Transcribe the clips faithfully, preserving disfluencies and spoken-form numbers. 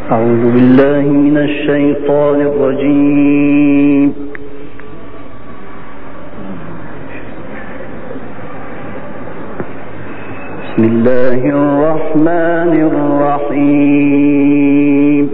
أعوذ بالله من الشيطان الرجيم. بسم الله الرحمن الرحيم.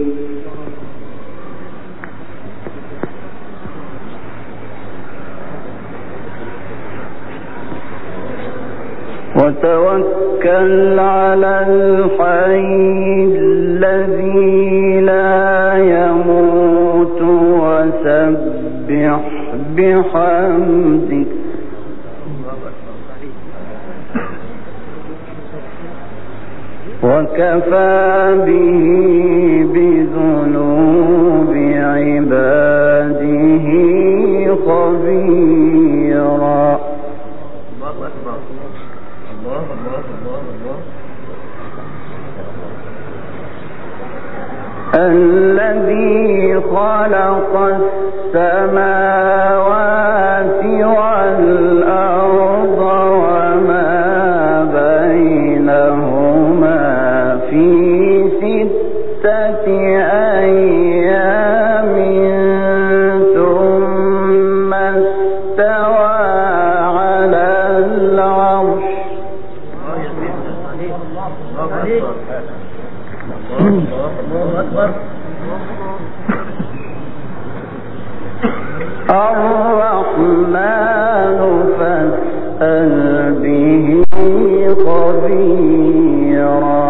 وتوكل على الحي الذي لا يموت وسبح بحمده وكفى به بذنوب عباده خبيرا. الذي خلق السماوات والأرض وما بينهما في ستة أيام ثم استوى على العرش. الرحمن فاسأل به خبيرا.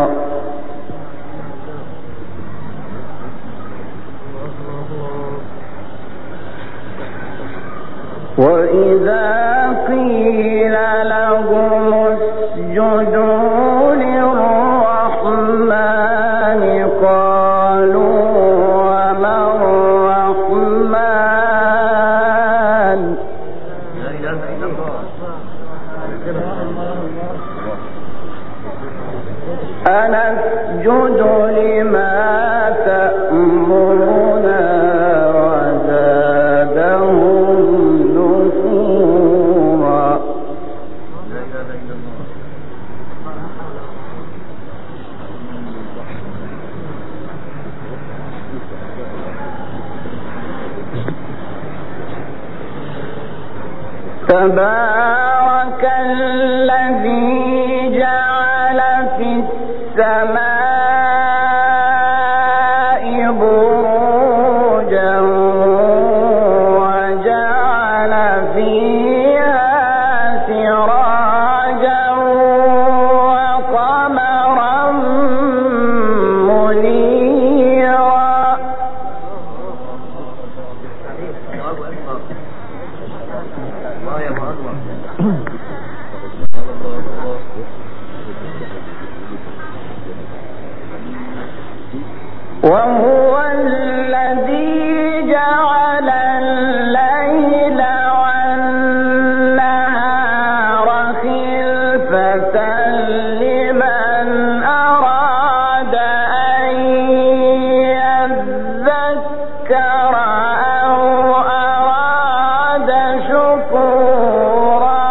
وإذا قيل لهم اسجدوا للرحمن قالوا وما الرحمن أنسجد لما تأمرنا وزادهم نفورا. تبارك الذي جعل في السماء بروجا وجعل فيها سراجا وقمرا منيرا. وهو الذي جعل الليل والنهار خلفة لمن أراد أن يذكر أو أراد شكورا.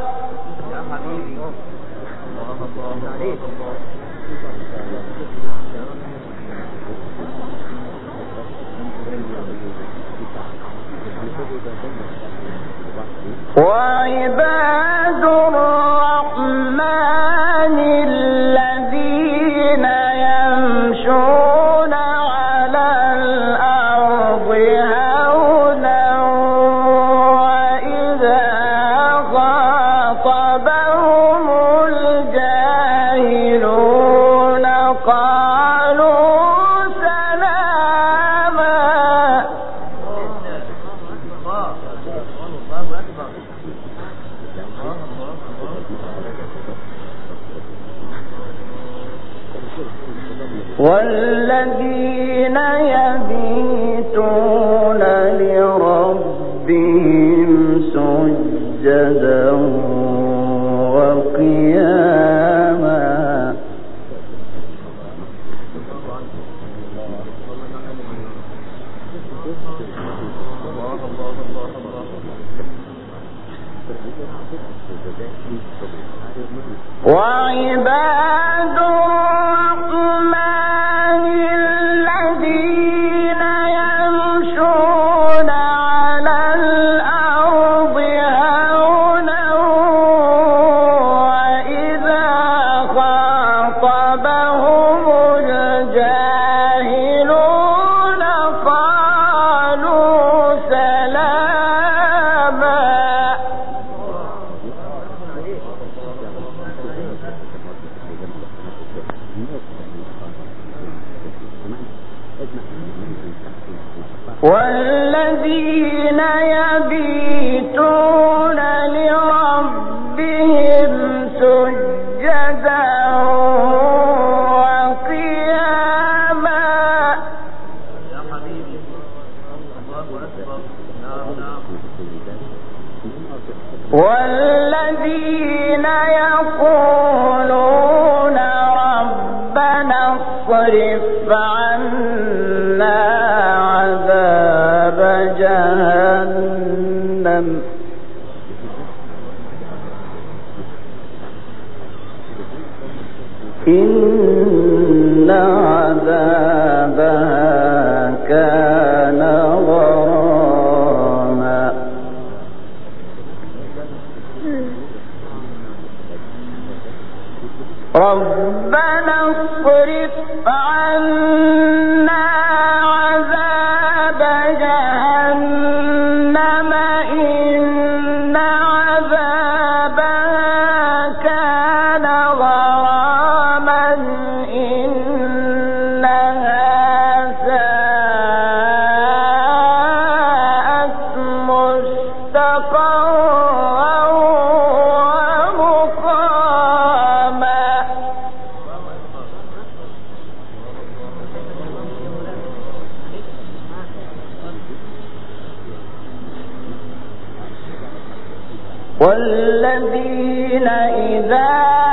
وعباد الرحمن الذين يمشون على الأرض هونا وإذا خاطبهم الجاهلون قالوا سلاما. والذين يبيتون لربهم سجدا وقياما. وعباد الرحمن الذين والذين يبيتون لربهم سجدا وقياما والذين يقولون ربنا اصرف عنا عذاب جهنم إن عذابها كان غراما ربنا اصرف عنا عذاب جهنم إن عذابها كان غراما إنها ساءت مستقرا ومقاما والذين إذا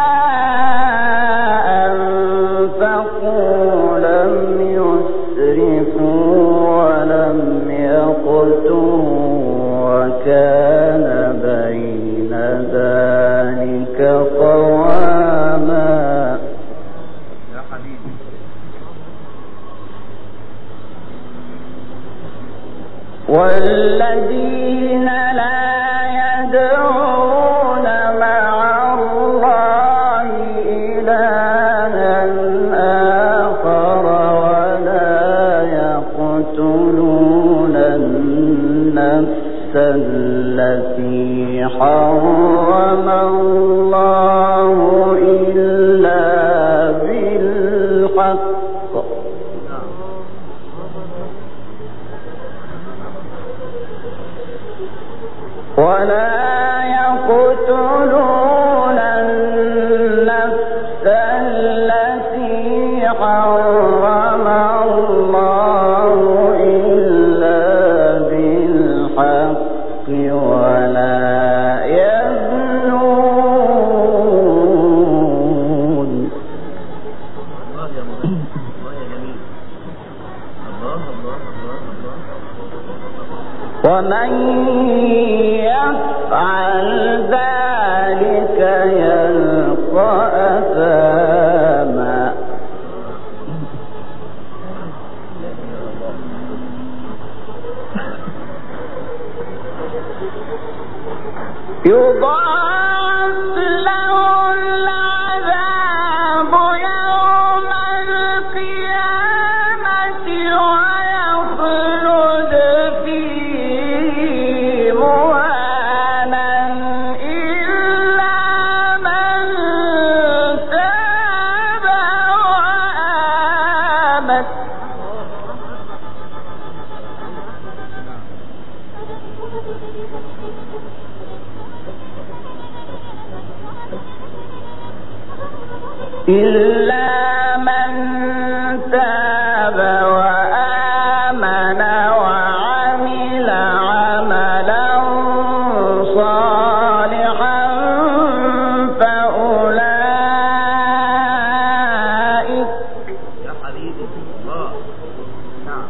أنفقوا لم يسرفوا ولم يقتروا وكان بين ذلك قواما والذين لا يدعون مع الله إلها آخر ولا يقتلون النفس التي حرم الله إلا بالحق ولا يقتلون النفس التي حرم الله إلا بالحق ولا يزنون ومن يفعل ذلك يلقى أثاما يضاعف له العذاب يوم القيامة ويخلد فيه مهانا إلا من تاب وآمن إلا من تاب وآمن وعمل عملا صالحا فأولئك يا حبيبي الله نعم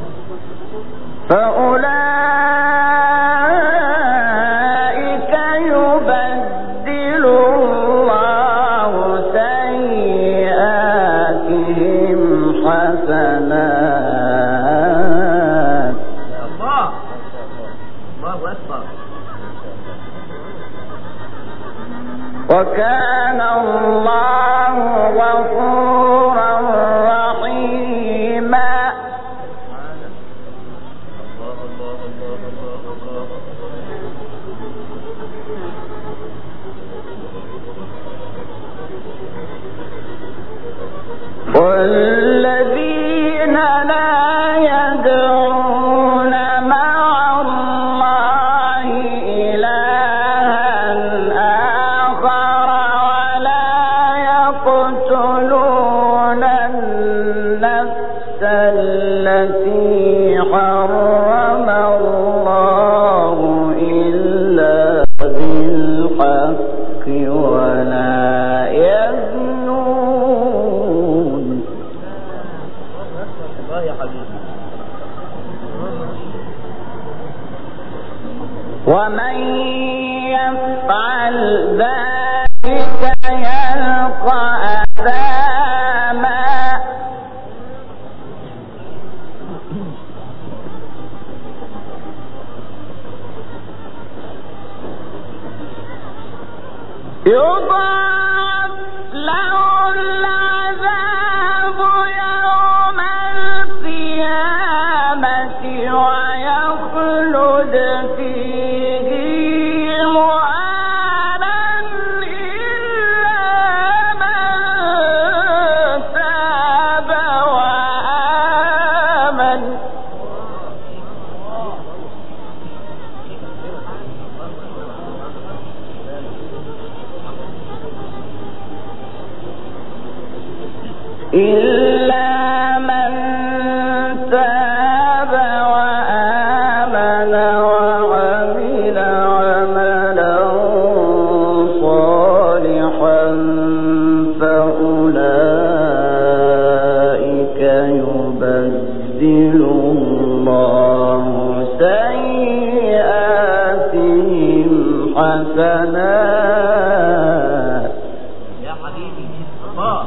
فأولئك يبدل الله سيئاتهم حسنات الله الله أكبر وكان الله غفورا رحيما والذين لا يدعون التي حرم الله إلا بالحق ولا يزنون. ومن يفعل ذلك يلقى أثاما يضاعف له العذاب يوم القيامة ويخلد فيه مهانا إلا من تاب وآمن. إلا من تاب وآمن وعمل عملا صالحا فأولئك يبدل الله سيئاتهم حسنات. يا حبيبي الله.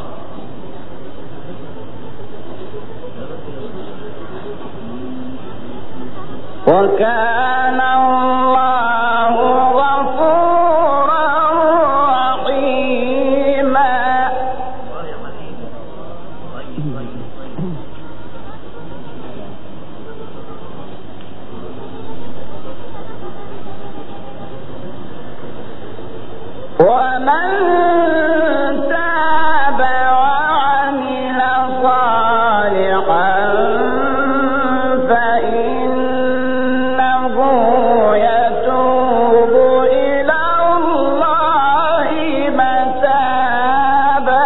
وكان الله غفورا رحيما. ومن تاب وعمل صالحا فإنه يتوب إلى الله متابا.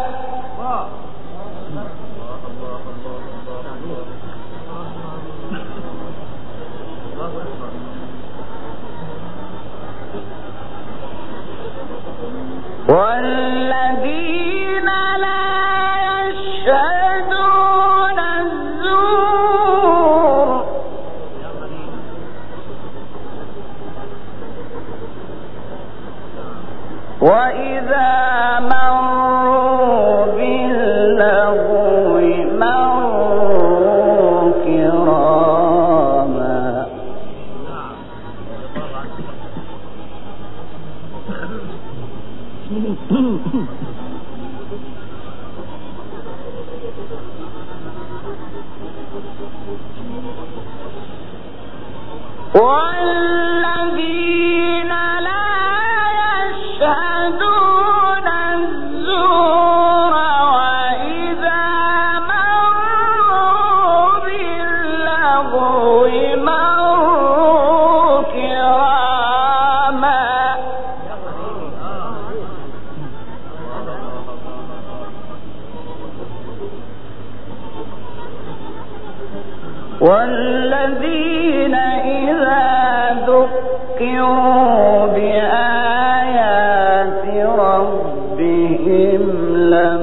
والذين لا يشهدون الزور وإذا مروا باللغو مروا كراما. والذين لا يشهدون الزور وإذا مروا باللغو مروا كراما. والذين إذا ذكروا بآيات ربهم لم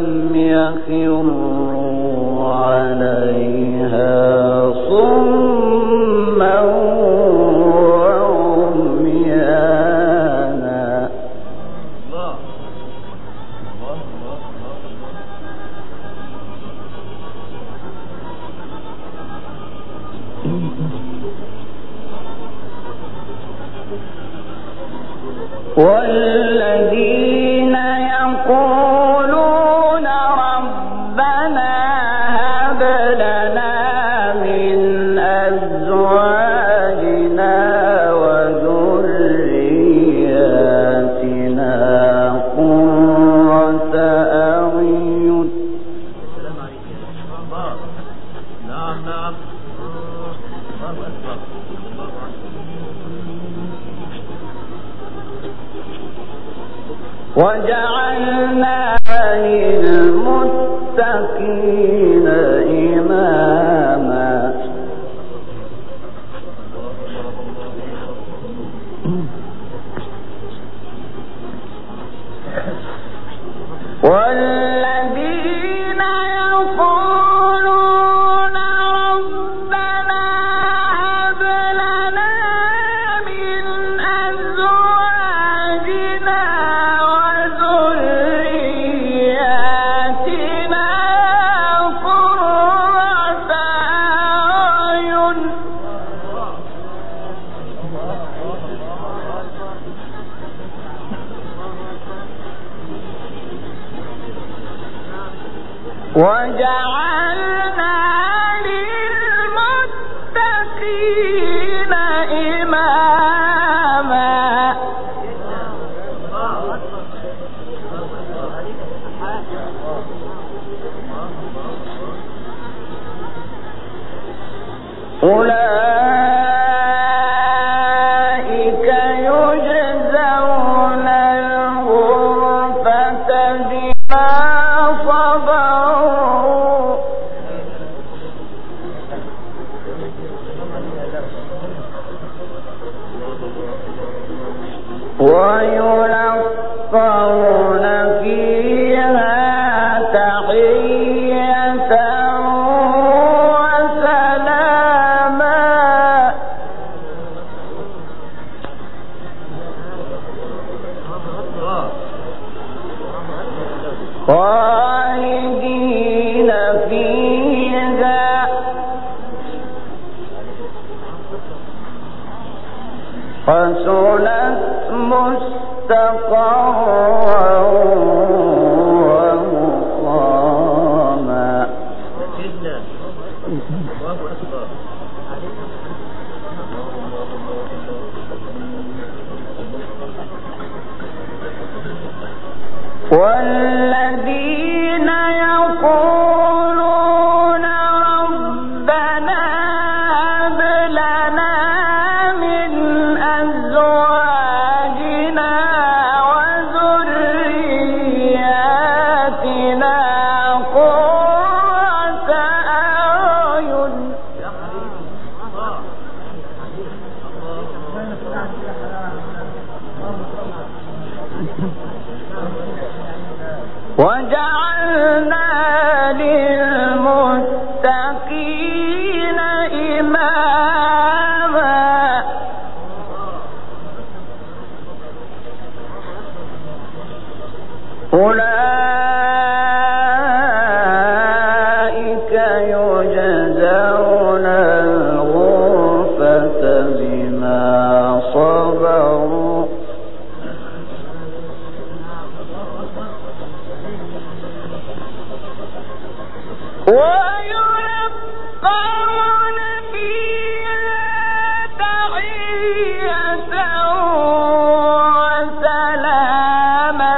يخروا عليها صما وعميانا. والذين يقولون ربنا هب لنا من أزواجنا وذرياتنا قرة أعين. نعم نعم. وجعلنا للمتقين إماما. أولئك يجزون الغرفة بما صبروا ويلقون فيها تحية وسلاما خالدين فيها حسنت مستقرا ومقاما. والذين يقولون ربنا هب لنا من أزواجنا وذرياتنا قرة أعين وجعلنا للمتقين إماما. أولئك يجزون الغرفة بما صبروا ويلقون فيها تحية وسلاما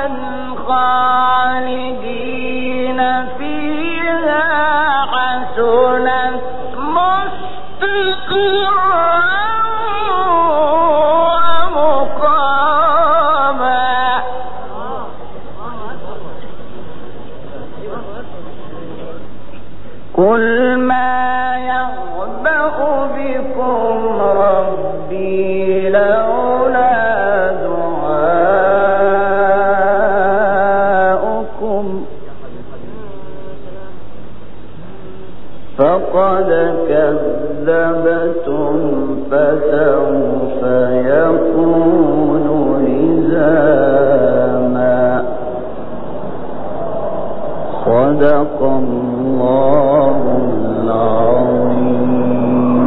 خالدين فيها حسنت مستقرا ومقاما. قل ما يعبأ بكم ربي لولا دعاؤكم فقد كذبتم فسوف يكون لزاما. صدق الله العظيم.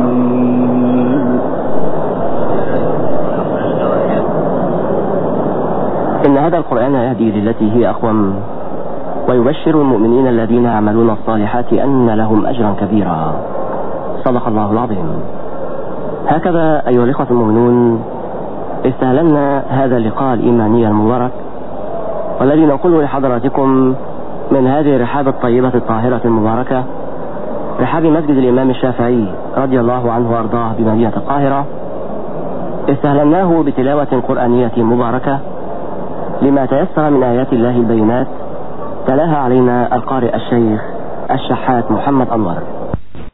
إن هذا القرآن يهدي للتي هي أقوم ويبشر المؤمنين الذين يعملون الصالحات أن لهم أجرا كبيرا. صدق الله العظيم. هكذا أيها الإخوة المؤمنون استهللنا هذا اللقاء الإيماني المبارك والذي نقوله لحضراتكم من هذه الرحاب الطيبة الطاهرة المباركة، رحاب مسجد الإمام الشافعي رضي الله عنه وأرضاه بمدينة القاهرة. استهللناه بتلاوة قرآنية مباركة لما تيسر من آيات الله البينات، تلاها علينا القارئ الشيخ الشحات محمد أنور.